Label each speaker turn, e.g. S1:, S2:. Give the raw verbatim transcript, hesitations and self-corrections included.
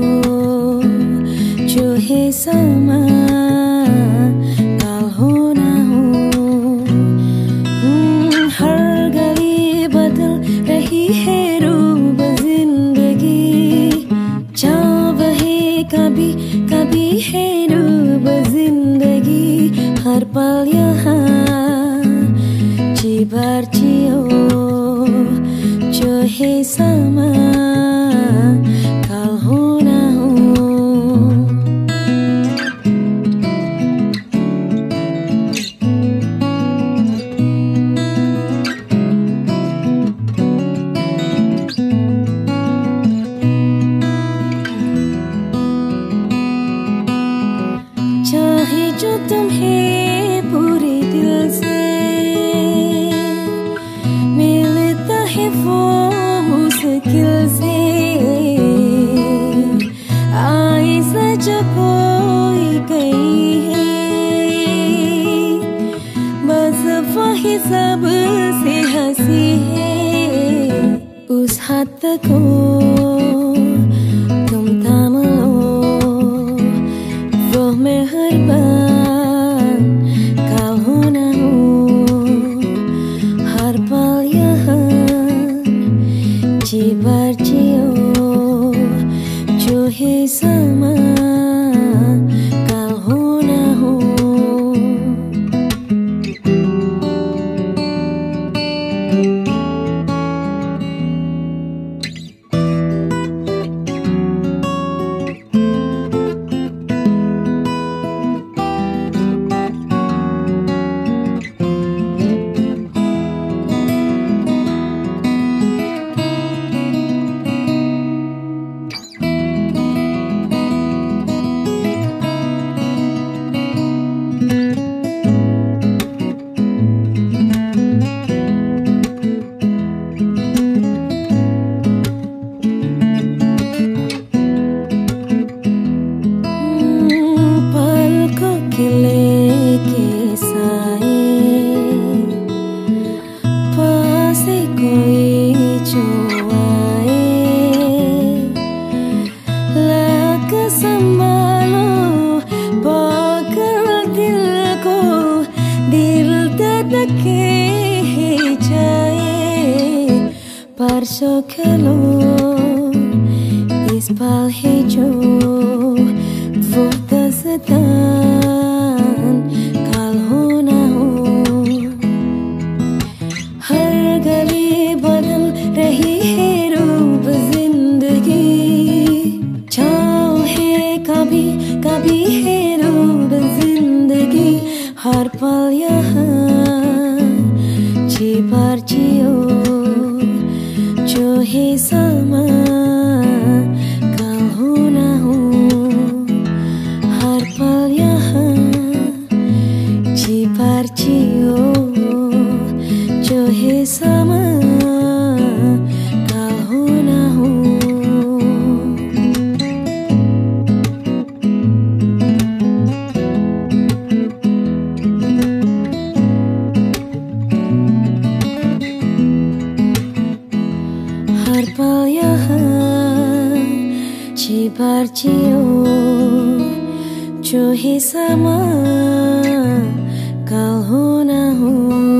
S1: जो है समा कल हो ना हो। हर गली बदल रही है रूप जिंदगी, जहाँ बहे कभी कभी है रूप जिंदगी। हर पल यहाँ जी बार जियो, जो है समा कल हो ना हो। चाहे जो तुम्हें पूरे दिल से मिलता है वो मुश्किल से, आए सजा कोई गई है, बस वही सबसे हंसी है। उस हाथ को तुम थाम लो, वो मेहरबान कल हो ना हो। हर पल यहाँ जी बार जियो, जो है समा कल हो ना हो। परसों खेलो इस पल है जो वो दास्तान कल हो ना हो। हर गली बदल रही है रूप जिंदगी, छाँव है कभी कभी है रूप जिंदगी। हर पल यहाँ जी बार जियो, जो है समा कल हो ना हो। हर पल यहाँ जी बार जियो, जो है समा कल हो ना हो। हर पल यहाँ जी बार जियो, जो है समा कल हो ना हो।